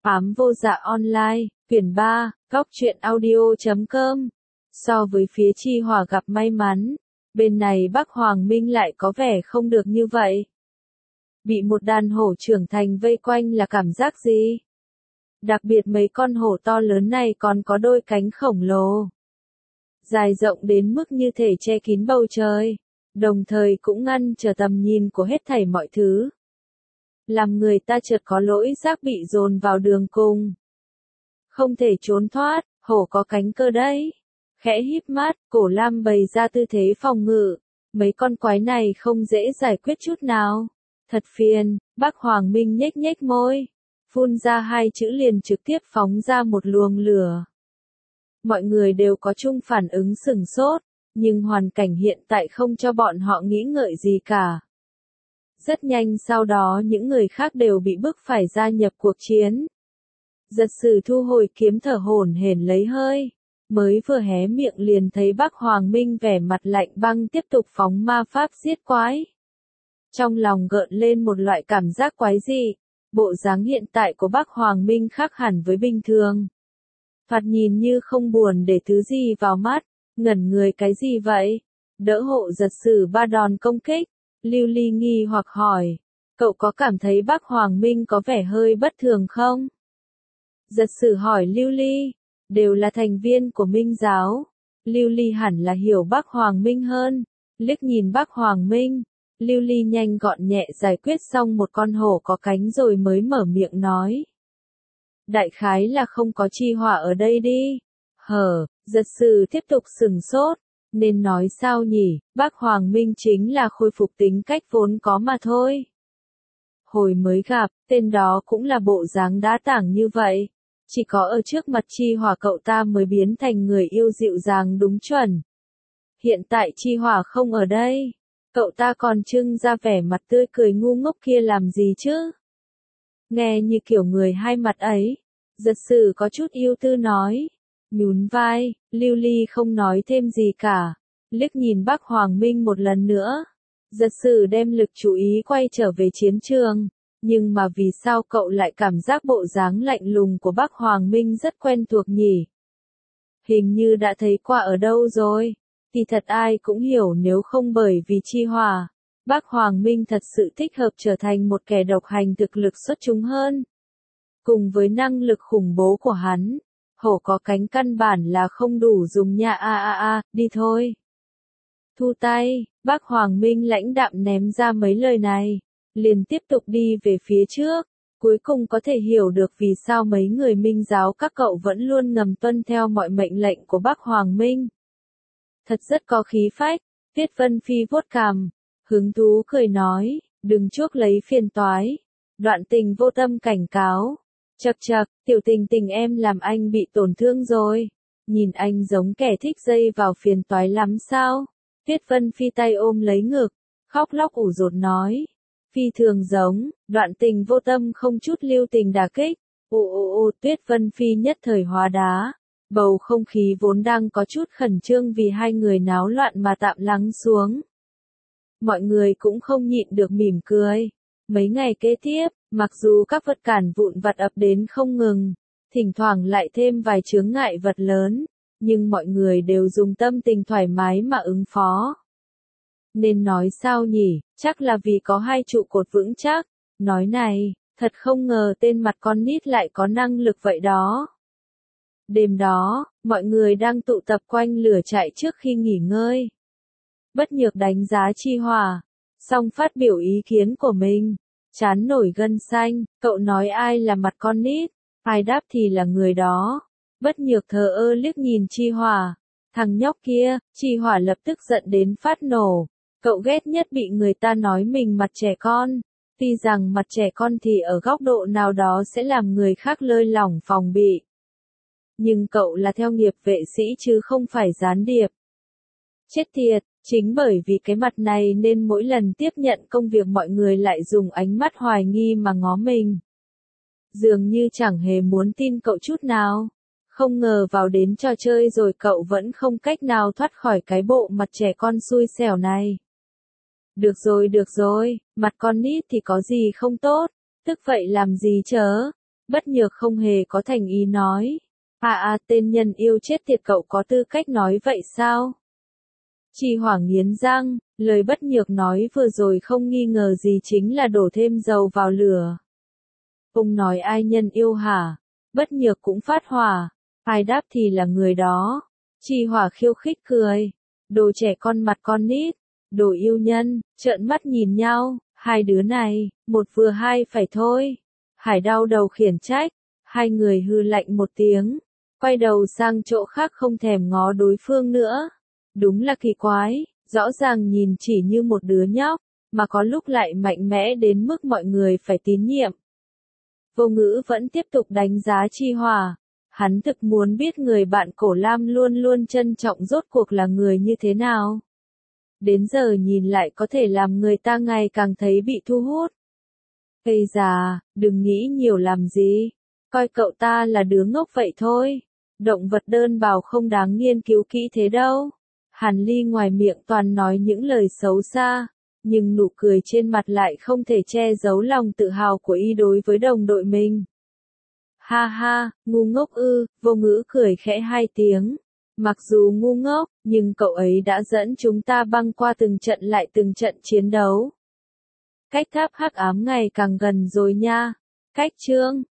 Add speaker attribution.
Speaker 1: Ám vô dạ online, quyển 3, góc truyện audio.com. So với phía Chi Hòa gặp may mắn, bên này Bắc Hoàng Minh lại có vẻ không được như vậy. Bị một đàn hổ trưởng thành vây quanh là cảm giác gì? Đặc biệt mấy con hổ to lớn này còn có đôi cánh khổng lồ, dài rộng đến mức như thể che kín bầu trời, đồng thời cũng ngăn trở tầm nhìn của hết thảy mọi thứ. Làm người ta chợt có lỗi giác bị dồn vào đường cùng. Không thể trốn thoát, hổ có cánh cơ đấy. Khẽ híp mắt, Cổ Lam bày ra tư thế phòng ngự. Mấy con quái này không dễ giải quyết chút nào. Thật phiền, Bắc Hoàng Minh nhếch nhếch môi. Phun ra hai chữ liền trực tiếp phóng ra một luồng lửa. Mọi người đều có chung phản ứng sửng sốt, nhưng hoàn cảnh hiện tại không cho bọn họ nghĩ ngợi gì cả. Rất nhanh sau đó những người khác đều bị bức phải gia nhập cuộc chiến. Giật sử thu hồi kiếm thở hổn hển lấy hơi. Mới vừa hé miệng liền thấy Bắc Hoàng Minh vẻ mặt lạnh băng tiếp tục phóng ma pháp giết quái. Trong lòng gợn lên một loại cảm giác quái dị. Bộ dáng hiện tại của Bắc Hoàng Minh khác hẳn với bình thường. Thoạt nhìn như không buồn để thứ gì vào mắt. Ngẩn người cái gì vậy? Đỡ hộ giật sử ba đòn công kích. Lưu Ly nghi hoặc hỏi, cậu có cảm thấy Bắc Hoàng Minh có vẻ hơi bất thường không? Giật sử hỏi Lưu Ly, đều là thành viên của Minh giáo. Lưu Ly hẳn là hiểu Bắc Hoàng Minh hơn, liếc nhìn Bắc Hoàng Minh. Lưu Ly nhanh gọn nhẹ giải quyết xong một con hổ có cánh rồi mới mở miệng nói. Đại khái là không có Chi Hòa ở đây đi. Giật sử tiếp tục sửng sốt. Nên nói sao nhỉ, Bắc Hoàng Minh chính là khôi phục tính cách vốn có mà thôi. Hồi mới gặp, tên đó cũng là bộ dáng đá tảng như vậy. Chỉ có ở trước mặt Chi Hòa cậu ta mới biến thành người yêu dịu dàng đúng chuẩn. Hiện tại Chi Hòa không ở đây. Cậu ta còn trưng ra vẻ mặt tươi cười ngu ngốc kia làm gì chứ? Nghe như kiểu người hai mặt ấy. Giật sử có chút yêu tư nói. Nhún vai, Lưu Ly không nói thêm gì cả. Liếc nhìn Bắc Hoàng Minh một lần nữa. Giật sử đem lực chú ý quay trở về chiến trường. Nhưng mà vì sao cậu lại cảm giác bộ dáng lạnh lùng của Bắc Hoàng Minh rất quen thuộc nhỉ? Hình như đã thấy qua ở đâu rồi. Thì thật ai cũng hiểu nếu không bởi vì Chi Hòa, Bắc Hoàng Minh thật sự thích hợp trở thành một kẻ độc hành thực lực xuất chúng hơn. Cùng với năng lực khủng bố của hắn. Hổ có cánh căn bản là không đủ dùng nha đi thôi. Thu tay, Bắc Hoàng Minh lãnh đạm ném ra mấy lời này, liền tiếp tục đi về phía trước, cuối cùng có thể hiểu được vì sao mấy người Minh giáo các cậu vẫn luôn ngầm tuân theo mọi mệnh lệnh của Bắc Hoàng Minh. Thật rất có khí phách, Tiết Vân Phi vuốt cằm, hứng thú cười nói, đừng chuốc lấy phiền toái. Đoạn Tình vô tâm cảnh cáo. Chậc chậc, tiểu Tình Tình em làm anh bị tổn thương rồi. Nhìn anh giống kẻ thích dây vào phiền toái lắm sao? Tuyết Vân Phi tay ôm lấy ngực, khóc lóc ủ rột nói. Phi thường giống, Đoạn Tình vô tâm không chút lưu tình đả kích. Tuyết Vân Phi nhất thời hóa đá. Bầu không khí vốn đang có chút khẩn trương vì hai người náo loạn mà tạm lắng xuống. Mọi người cũng không nhịn được mỉm cười. Mấy ngày kế tiếp, mặc dù các vật cản vụn vặt ập đến không ngừng, thỉnh thoảng lại thêm vài chướng ngại vật lớn, nhưng mọi người đều dùng tâm tình thoải mái mà ứng phó. Nên nói sao nhỉ, chắc là vì có hai trụ cột vững chắc. Nói này, thật không ngờ tên mặt con nít lại có năng lực vậy đó. Đêm đó, mọi người đang tụ tập quanh lửa trại trước khi nghỉ ngơi. Bất nhược đánh giá Chi Hòa, xong phát biểu ý kiến của mình. Chán nổi gân xanh, cậu nói ai là mặt con nít, ai đáp thì là người đó. Bất nhược thờ ơ liếc nhìn Chi Hòa. Thằng nhóc kia, Chi Hòa lập tức giận đến phát nổ. Cậu ghét nhất bị người ta nói mình mặt trẻ con. Tuy rằng mặt trẻ con thì ở góc độ nào đó sẽ làm người khác lơi lỏng phòng bị. Nhưng cậu là theo nghiệp vệ sĩ chứ không phải gián điệp. Chết tiệt, chính bởi vì cái mặt này nên mỗi lần tiếp nhận công việc mọi người lại dùng ánh mắt hoài nghi mà ngó mình. Dường như chẳng hề muốn tin cậu chút nào. Không ngờ vào đến trò chơi rồi cậu vẫn không cách nào thoát khỏi cái bộ mặt trẻ con xui xẻo này. Được rồi, mặt con nít thì có gì không tốt, tức vậy làm gì chớ. Bất nhược không hề có thành ý nói. Tên nhân yêu chết tiệt cậu có tư cách nói vậy sao? Chi Hỏa nghiến răng, lời bất nhược nói vừa rồi không nghi ngờ gì chính là đổ thêm dầu vào lửa. Ông nói ai nhân yêu hả? Bất nhược cũng phát hỏa. Ai đáp thì là người đó. Chi Hỏa khiêu khích cười. Đồ trẻ con mặt con nít. Đồ yêu nhân, trợn mắt nhìn nhau. Hai đứa này, một vừa hai phải thôi. Hải đau đầu khiển trách. Hai người hư lạnh một tiếng. Quay đầu sang chỗ khác không thèm ngó đối phương nữa. Đúng là kỳ quái, rõ ràng nhìn chỉ như một đứa nhóc, mà có lúc lại mạnh mẽ đến mức mọi người phải tín nhiệm. Vô Ngữ vẫn tiếp tục đánh giá Chi Hỏa. Hắn thực muốn biết người bạn Cổ Lam luôn luôn trân trọng rốt cuộc là người như thế nào. Đến giờ nhìn lại có thể làm người ta ngày càng thấy bị thu hút. Ây già, đừng nghĩ nhiều làm gì. Coi cậu ta là đứa ngốc vậy thôi. Động vật đơn bào không đáng nghiên cứu kỹ thế đâu. Hàn Ly ngoài miệng toàn nói những lời xấu xa, nhưng nụ cười trên mặt lại không thể che giấu lòng tự hào của y đối với đồng đội mình. Ha ha, ngu ngốc ư, Vô Ngữ cười khẽ hai tiếng. Mặc dù ngu ngốc, nhưng cậu ấy đã dẫn chúng ta băng qua từng trận lại từng trận chiến đấu. Cách tháp hắc ám ngày càng gần rồi nha. Cách chương